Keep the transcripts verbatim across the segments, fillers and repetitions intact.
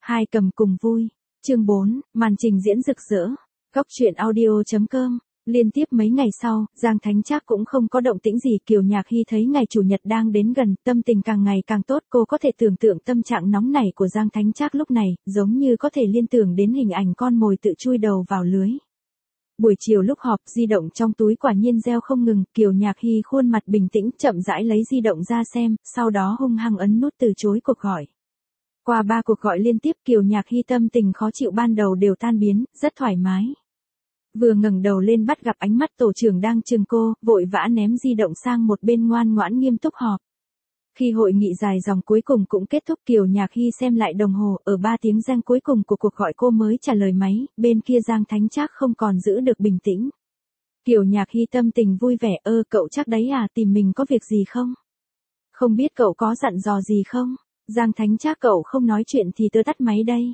Hai cầm cùng vui. Chương bốn, màn trình diễn rực rỡ. Góc truyện audio chấm com. Liên tiếp mấy ngày sau, Giang Thánh Trác cũng không có động tĩnh gì. Kiều Nhạc Hy thấy ngày chủ nhật đang đến gần, tâm tình càng ngày càng tốt. Cô có thể tưởng tượng tâm trạng nóng nảy của Giang Thánh Trác lúc này, giống như có thể liên tưởng đến hình ảnh con mồi tự chui đầu vào lưới. Buổi chiều lúc họp, di động trong túi quả nhiên reo không ngừng. Kiều Nhạc Hy khuôn mặt bình tĩnh, chậm rãi lấy di động ra xem, sau đó hung hăng ấn nút từ chối cuộc gọi. Qua ba cuộc gọi liên tiếp, Kiều Nhạc Hy tâm tình khó chịu ban đầu đều tan biến, rất thoải mái. Vừa ngẩng đầu lên bắt gặp ánh mắt tổ trưởng đang chừng cô, vội vã ném di động sang một bên, ngoan ngoãn nghiêm túc họp. Khi hội nghị dài dòng cuối cùng cũng kết thúc, Kiều Nhạc Hy xem lại đồng hồ, ở ba tiếng reng cuối cùng của cuộc gọi cô mới trả lời máy, bên kia Giang Thánh Trác không còn giữ được bình tĩnh. Kiều Nhạc Hy tâm tình vui vẻ, ơ cậu chắc đấy à, tìm mình có việc gì không? Không biết cậu có dặn dò gì không? Giang Thánh Trác, cậu không nói chuyện thì tớ tắt máy đây.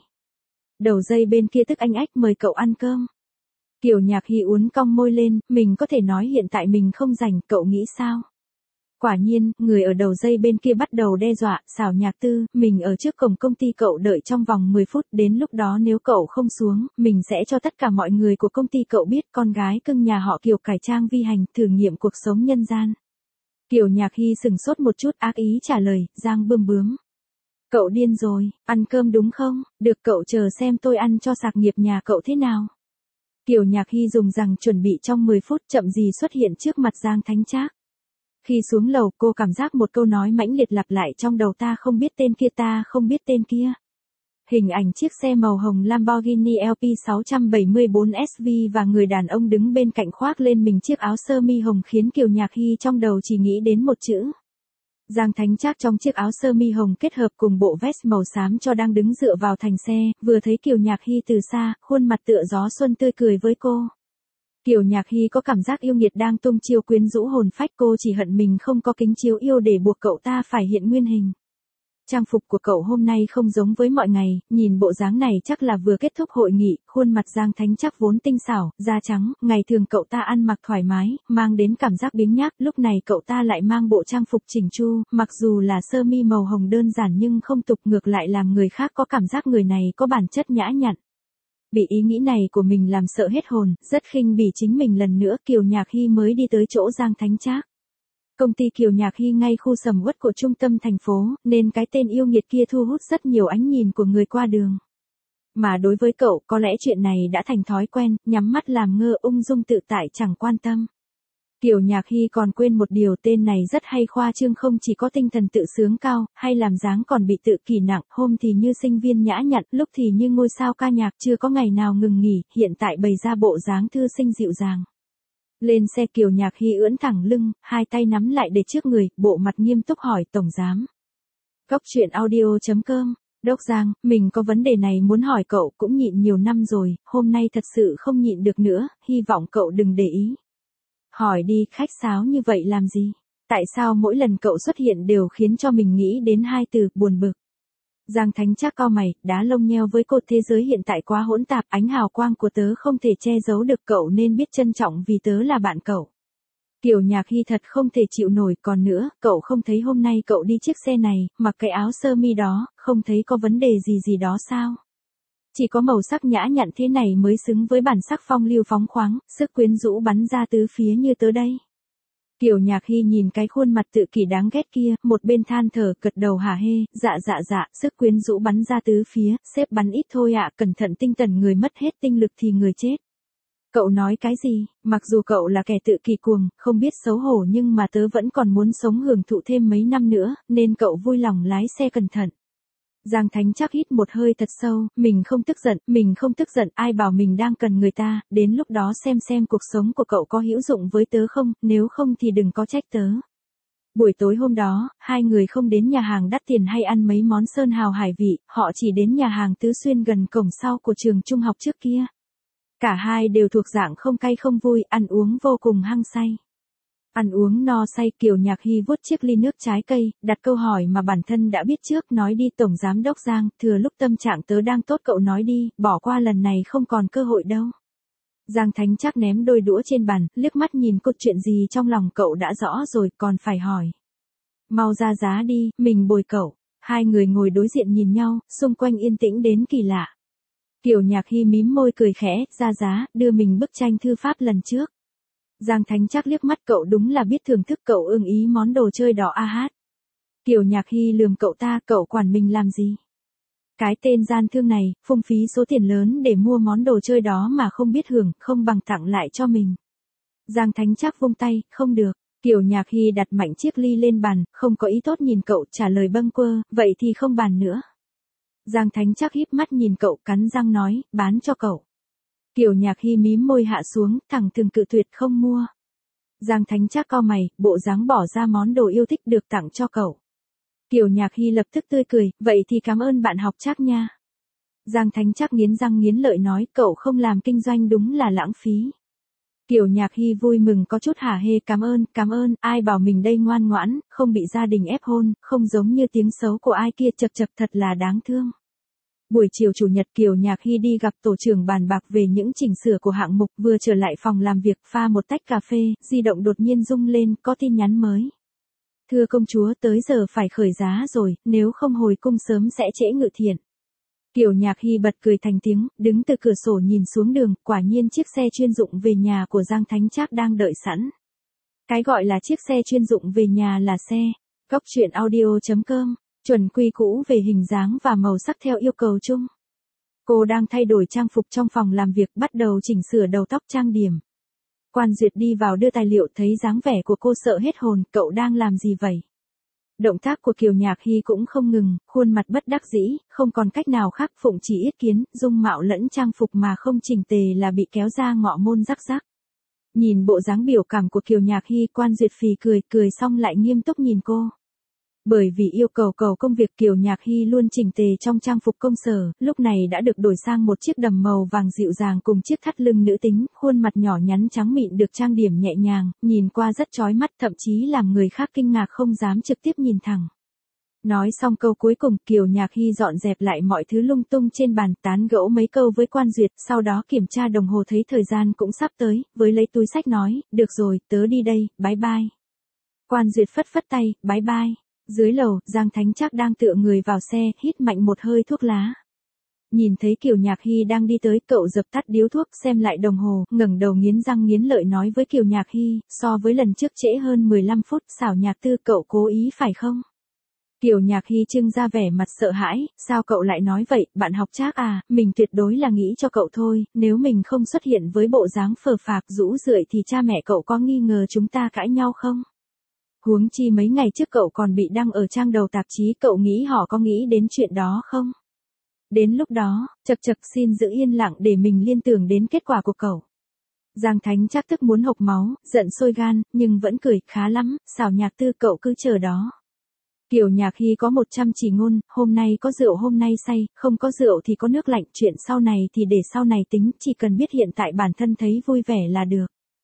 Đầu dây bên kia tức anh ách, mời cậu ăn cơm. Kiều Nhạc Hy uốn cong môi lên, mình có thể nói hiện tại mình không rảnh, cậu nghĩ sao? Quả nhiên, người ở đầu dây bên kia bắt đầu đe dọa, xảo Nhạc Tư, mình ở trước cổng công ty cậu đợi trong vòng mười phút, đến lúc đó nếu cậu không xuống, mình sẽ cho tất cả mọi người của công ty cậu biết con gái cưng nhà họ Kiều cải trang vi hành, thử nghiệm cuộc sống nhân gian. Kiều Nhạc Hy sừng sốt một chút, ác ý trả lời, Giang bươm bướm. Cậu điên rồi, ăn cơm đúng không? Được, cậu chờ xem tôi ăn cho sạc nghiệp nhà cậu thế nào. Kiều Nhạc Hy dùng rằng chuẩn bị trong mười phút, chậm gì xuất hiện trước mặt Giang Thánh Trác. Khi xuống lầu, cô cảm giác một câu nói mãnh liệt lặp lại trong đầu, ta không biết tên kia, ta không biết tên kia. Hình ảnh chiếc xe màu hồng Lamborghini L P sáu bảy bốn S V và người đàn ông đứng bên cạnh khoác lên mình chiếc áo sơ mi hồng khiến Kiều Nhạc Hy trong đầu chỉ nghĩ đến một chữ. Giang Thánh Trác trong chiếc áo sơ mi hồng kết hợp cùng bộ vest màu xám cho đang đứng dựa vào thành xe, vừa thấy Kiều Nhạc Hy từ xa, khuôn mặt tựa gió xuân tươi cười với cô. Kiều Nhạc Hy có cảm giác yêu nghiệt đang tung chiêu quyến rũ hồn phách, cô chỉ hận mình không có kính chiếu yêu để buộc cậu ta phải hiện nguyên hình. Trang phục của cậu hôm nay không giống với mọi ngày, nhìn bộ dáng này chắc là vừa kết thúc hội nghị, khuôn mặt Giang Thánh Trác vốn tinh xảo, da trắng, ngày thường cậu ta ăn mặc thoải mái, mang đến cảm giác biếng nhác, lúc này cậu ta lại mang bộ trang phục chỉnh chu, mặc dù là sơ mi màu hồng đơn giản nhưng không tục, ngược lại làm người khác có cảm giác người này có bản chất nhã nhặn. Bị ý nghĩ này của mình làm sợ hết hồn, rất khinh bỉ chính mình lần nữa, Kiều Nhạc Hy mới đi tới chỗ Giang Thánh Trác. Công ty Kiều Nhạc Hy ngay khu sầm uất của trung tâm thành phố, nên cái tên yêu nghiệt kia thu hút rất nhiều ánh nhìn của người qua đường. Mà đối với cậu, có lẽ chuyện này đã thành thói quen, nhắm mắt làm ngơ, ung dung tự tại, chẳng quan tâm. Kiều Nhạc Hy còn quên một điều, tên này rất hay khoa trương, không chỉ có tinh thần tự sướng cao, hay làm dáng còn bị tự kỷ nặng, hôm thì như sinh viên nhã nhặn, lúc thì như ngôi sao ca nhạc chưa có ngày nào ngừng nghỉ, hiện tại bày ra bộ dáng thư sinh dịu dàng. Lên xe, Kiều Nhạc Hy ưỡn thẳng lưng, hai tay nắm lại để trước người, bộ mặt nghiêm túc hỏi, tổng giám. Góc truyện audio chấm com. Đốc Giang, mình có vấn đề này muốn hỏi cậu, cũng nhịn nhiều năm rồi, hôm nay thật sự không nhịn được nữa, hy vọng cậu đừng để ý. Hỏi đi, khách sáo như vậy làm gì? Tại sao mỗi lần cậu xuất hiện đều khiến cho mình nghĩ đến hai từ, buồn bực? Giang Thánh Trác cau mày, đá lông nheo với cô, thế giới hiện tại quá hỗn tạp, ánh hào quang của tớ không thể che giấu được, cậu nên biết trân trọng vì tớ là bạn cậu. Kiều Nhạc Hy thật không thể chịu nổi, còn nữa, cậu không thấy hôm nay cậu đi chiếc xe này, mặc cái áo sơ mi đó, không thấy có vấn đề gì gì đó sao? Chỉ có màu sắc nhã nhặn thế này mới xứng với bản sắc phong lưu phóng khoáng, sức quyến rũ bắn ra tứ phía như tớ đây. Kiều Nhạc Hy nhìn cái khuôn mặt tự kỷ đáng ghét kia, một bên than thở, gật đầu hả hê, dạ dạ dạ, sức quyến rũ bắn ra tứ phía, sếp bắn ít thôi ạ, cẩn thận tinh tần, người mất hết tinh lực thì người chết. Cậu nói cái gì? Mặc dù cậu là kẻ tự kỷ cuồng, không biết xấu hổ, nhưng mà tớ vẫn còn muốn sống hưởng thụ thêm mấy năm nữa, nên cậu vui lòng lái xe cẩn thận. Giang Thánh Trác hít một hơi thật sâu, mình không tức giận, mình không tức giận, ai bảo mình đang cần người ta, đến lúc đó xem xem cuộc sống của cậu có hữu dụng với tớ không, nếu không thì đừng có trách tớ. Buổi tối hôm đó, hai người không đến nhà hàng đắt tiền hay ăn mấy món sơn hào hải vị, họ chỉ đến nhà hàng Tứ Xuyên gần cổng sau của trường trung học trước kia. Cả hai đều thuộc dạng không cay không vui, ăn uống vô cùng hăng say. Ăn uống no say, Kiều Nhạc Hy vuốt chiếc ly nước trái cây, đặt câu hỏi mà bản thân đã biết trước, nói đi tổng giám đốc Giang, thừa lúc tâm trạng tớ đang tốt cậu nói đi, bỏ qua lần này không còn cơ hội đâu. Giang Thánh Trác ném đôi đũa trên bàn, liếc mắt nhìn cô, chuyện gì trong lòng cậu đã rõ rồi, còn phải hỏi. Mau ra giá đi, mình bồi cậu. Hai người ngồi đối diện nhìn nhau, xung quanh yên tĩnh đến kỳ lạ. Kiều Nhạc Hy mím môi cười khẽ, ra giá, đưa mình bức tranh thư pháp lần trước. Giang Thánh Trác liếc mắt cậu đúng là biết thưởng thức, cậu ưng ý món đồ chơi đó a hát. Kiều Nhạc Hy lườm cậu ta, cậu quản mình làm gì? Cái tên gian thương này, phung phí số tiền lớn để mua món đồ chơi đó mà không biết hưởng, không bằng tặng lại cho mình. Giang Thánh Trác vung tay, không được. Kiều Nhạc Hy đặt mạnh chiếc ly lên bàn, không có ý tốt nhìn cậu, trả lời bâng quơ, vậy thì không bàn nữa. Giang Thánh Trác híp mắt nhìn cậu, cắn răng nói, bán cho cậu. Kiều Nhạc Hy mím môi hạ xuống, thẳng thừng cự tuyệt không mua. Giang Thánh Trác cau mày, bộ dáng bỏ ra món đồ yêu thích được tặng cho cậu. Kiều Nhạc Hy lập tức tươi cười, vậy thì cảm ơn bạn học Trác nha. Giang Thánh Trác nghiến răng nghiến lợi nói, cậu không làm kinh doanh đúng là lãng phí. Kiều Nhạc Hy vui mừng có chút hả hê, cảm ơn, cảm ơn, ai bảo mình đây ngoan ngoãn, không bị gia đình ép hôn, không giống như tiếng xấu của ai kia, chật chật thật là đáng thương. Buổi chiều chủ nhật Kiều Nhạc Hy đi gặp tổ trưởng bàn bạc về những chỉnh sửa của hạng mục, vừa trở lại phòng làm việc pha một tách cà phê, di động đột nhiên rung lên, có tin nhắn mới. Thưa công chúa, tới giờ phải khởi giá rồi, nếu không hồi cung sớm sẽ trễ ngự thiện. Kiều Nhạc Hy bật cười thành tiếng, đứng từ cửa sổ nhìn xuống đường, quả nhiên chiếc xe chuyên dụng về nhà của Giang Thánh Trác đang đợi sẵn. Cái gọi là chiếc xe chuyên dụng về nhà là xe. Góc truyện audio chấm com, chuẩn quy cũ về hình dáng và màu sắc theo yêu cầu chung. Cô đang thay đổi trang phục trong phòng làm việc, bắt đầu chỉnh sửa đầu tóc trang điểm. Quan duyệt đi vào đưa tài liệu, thấy dáng vẻ của cô sợ hết hồn, cậu đang làm gì vậy? Động tác của Kiều Nhạc Hy cũng không ngừng, khuôn mặt bất đắc dĩ, không còn cách nào khác, phụng chỉ yết kiến, dung mạo lẫn trang phục mà không chỉnh tề là bị kéo ra ngọ môn rắc rắc. Nhìn bộ dáng biểu cảm của Kiều Nhạc Hy, Quan duyệt phì cười, cười xong lại nghiêm túc nhìn cô. Bởi vì yêu cầu cầu công việc, Kiều Nhạc Hy luôn chỉnh tề trong trang phục công sở, lúc này đã được đổi sang một chiếc đầm màu vàng dịu dàng cùng chiếc thắt lưng nữ tính, khuôn mặt nhỏ nhắn trắng mịn được trang điểm nhẹ nhàng, nhìn qua rất chói mắt, thậm chí làm người khác kinh ngạc không dám trực tiếp nhìn thẳng. Nói xong câu cuối cùng, Kiều Nhạc Hy dọn dẹp lại mọi thứ lung tung trên bàn, tán gẫu mấy câu với Quan duyệt, sau đó kiểm tra đồng hồ thấy thời gian cũng sắp tới, với lấy túi sách nói, được rồi, tớ đi đây, bye bye. Quan duyệt phất phất tay, bye bye. Dưới lầu, Giang Thánh Trác đang tựa người vào xe, hít mạnh một hơi thuốc lá. Nhìn thấy Kiều Nhạc Hy đang đi tới, cậu dập tắt điếu thuốc, xem lại đồng hồ, ngẩng đầu nghiến răng nghiến lợi nói với Kiều Nhạc Hy, so với lần trước trễ hơn mười lăm phút, xảo Nhạc Tư cậu cố ý phải không? Kiều Nhạc Hy trưng ra vẻ mặt sợ hãi, sao cậu lại nói vậy, bạn học Trác à, mình tuyệt đối là nghĩ cho cậu thôi, nếu mình không xuất hiện với bộ dáng phờ phạc rũ rượi thì cha mẹ cậu có nghi ngờ chúng ta cãi nhau không? Huống chi mấy ngày trước cậu còn bị đăng ở trang đầu tạp chí, cậu nghĩ họ có nghĩ đến chuyện đó không? Đến lúc đó, chật chật xin giữ yên lặng để mình liên tưởng đến kết quả của cậu. Giang Thánh Trác tức muốn hộc máu, giận sôi gan, nhưng vẫn cười, khá lắm, xảo Nhạc Tư cậu cứ chờ đó. Kiều Nhạc Hy có một trăm chỉ ngôn, hôm nay có rượu hôm nay say, không có rượu thì có nước lạnh, chuyện sau này thì để sau này tính, chỉ cần biết hiện tại bản thân thấy vui vẻ là được.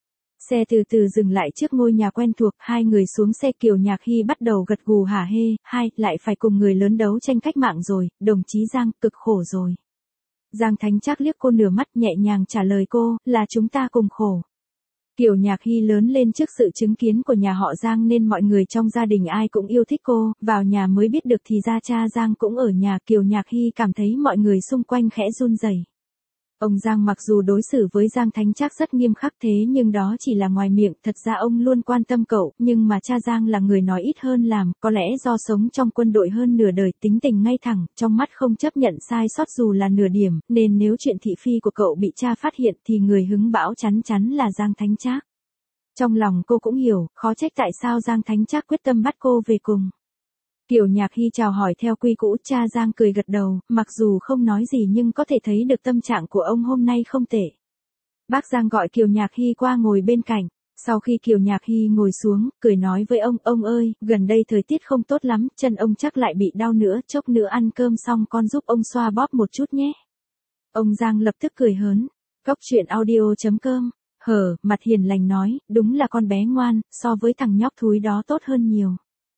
Xe từ từ dừng lại trước ngôi nhà quen thuộc, hai người xuống xe, Kiều Nhạc Hy bắt đầu gật gù hả hê, hai, lại phải cùng người lớn đấu tranh cách mạng rồi, đồng chí Giang, cực khổ rồi. Giang Thánh Trác liếc cô nửa mắt, nhẹ nhàng trả lời cô, là chúng ta cùng khổ. Kiều Nhạc Hy lớn lên trước sự chứng kiến của nhà họ Giang nên mọi người trong gia đình ai cũng yêu thích cô, vào nhà mới biết được thì ra cha Giang cũng ở nhà, Kiều Nhạc Hy cảm thấy mọi người xung quanh khẽ run rẩy. Ông Giang mặc dù đối xử với Giang Thánh Trác rất nghiêm khắc thế nhưng đó chỉ là ngoài miệng, thật ra ông luôn quan tâm cậu, nhưng mà cha Giang là người nói ít hơn làm, có lẽ do sống trong quân đội hơn nửa đời, tính tình ngay thẳng, trong mắt không chấp nhận sai sót dù là nửa điểm, nên nếu chuyện thị phi của cậu bị cha phát hiện thì người hứng bão chắn chắn là Giang Thánh Trác. Trong lòng cô cũng hiểu, khó trách tại sao Giang Thánh Trác quyết tâm bắt cô về cùng. Kiều Nhạc Hy chào hỏi theo quy cũ, cha Giang cười gật đầu, mặc dù không nói gì nhưng có thể thấy được tâm trạng của ông hôm nay không tệ. Bác Giang gọi Kiều Nhạc Hy qua ngồi bên cạnh, sau khi Kiều Nhạc Hy ngồi xuống, cười nói với ông, ông ơi, gần đây thời tiết không tốt lắm, chân ông chắc lại bị đau nữa, chốc nữa ăn cơm xong con giúp ông xoa bóp một chút nhé. Ông Giang lập tức cười hớn, góc truyện audio chấm com, hở, mặt hiền lành nói, đúng là con bé ngoan, so với thằng nhóc thúi đó tốt hơn nhiều.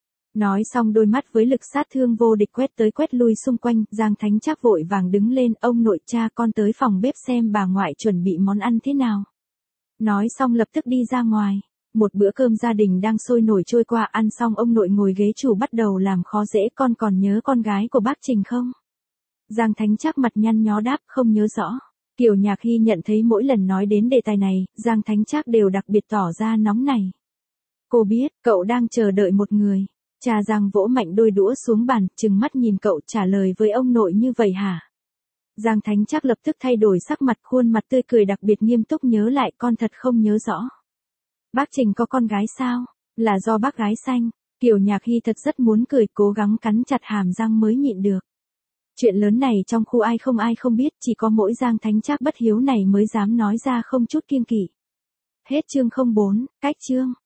Nói xong đôi mắt với lực sát thương vô địch quét tới quét lui xung quanh, Giang Thánh Trác vội vàng đứng lên, ông nội, cha con tới phòng bếp xem bà ngoại chuẩn bị món ăn thế nào. Nói xong lập tức đi ra ngoài. Một bữa cơm gia đình đang sôi nổi trôi qua, ăn xong ông nội ngồi ghế chủ bắt đầu làm khó dễ. Con còn nhớ con gái của bác Trình không? Giang Thánh Trác mặt nhăn nhó đáp, không nhớ rõ. Kiều Nhạc Hy nhận thấy mỗi lần nói đến đề tài này, Giang Thánh Trác đều đặc biệt tỏ ra nóng này. Cô biết, cậu đang chờ đợi một người. Cha Giang vỗ mạnh đôi đũa xuống bàn, trừng mắt nhìn cậu, trả lời với ông nội như vậy hả? Giang Thánh Trác lập tức thay đổi sắc mặt, khuôn mặt tươi cười đặc biệt nghiêm túc, nhớ lại, con thật không nhớ rõ. Bác Trình có con gái sao? Là do bác gái sanh. Kiều Nhạc Hy thật rất muốn cười, cố gắng cắn chặt hàm răng mới nhịn được. Chuyện lớn này trong khu ai không ai không biết, chỉ có mỗi Giang Thánh Trác bất hiếu này mới dám nói ra không chút kiêng kỵ. Hết chương không bốn, cách chương.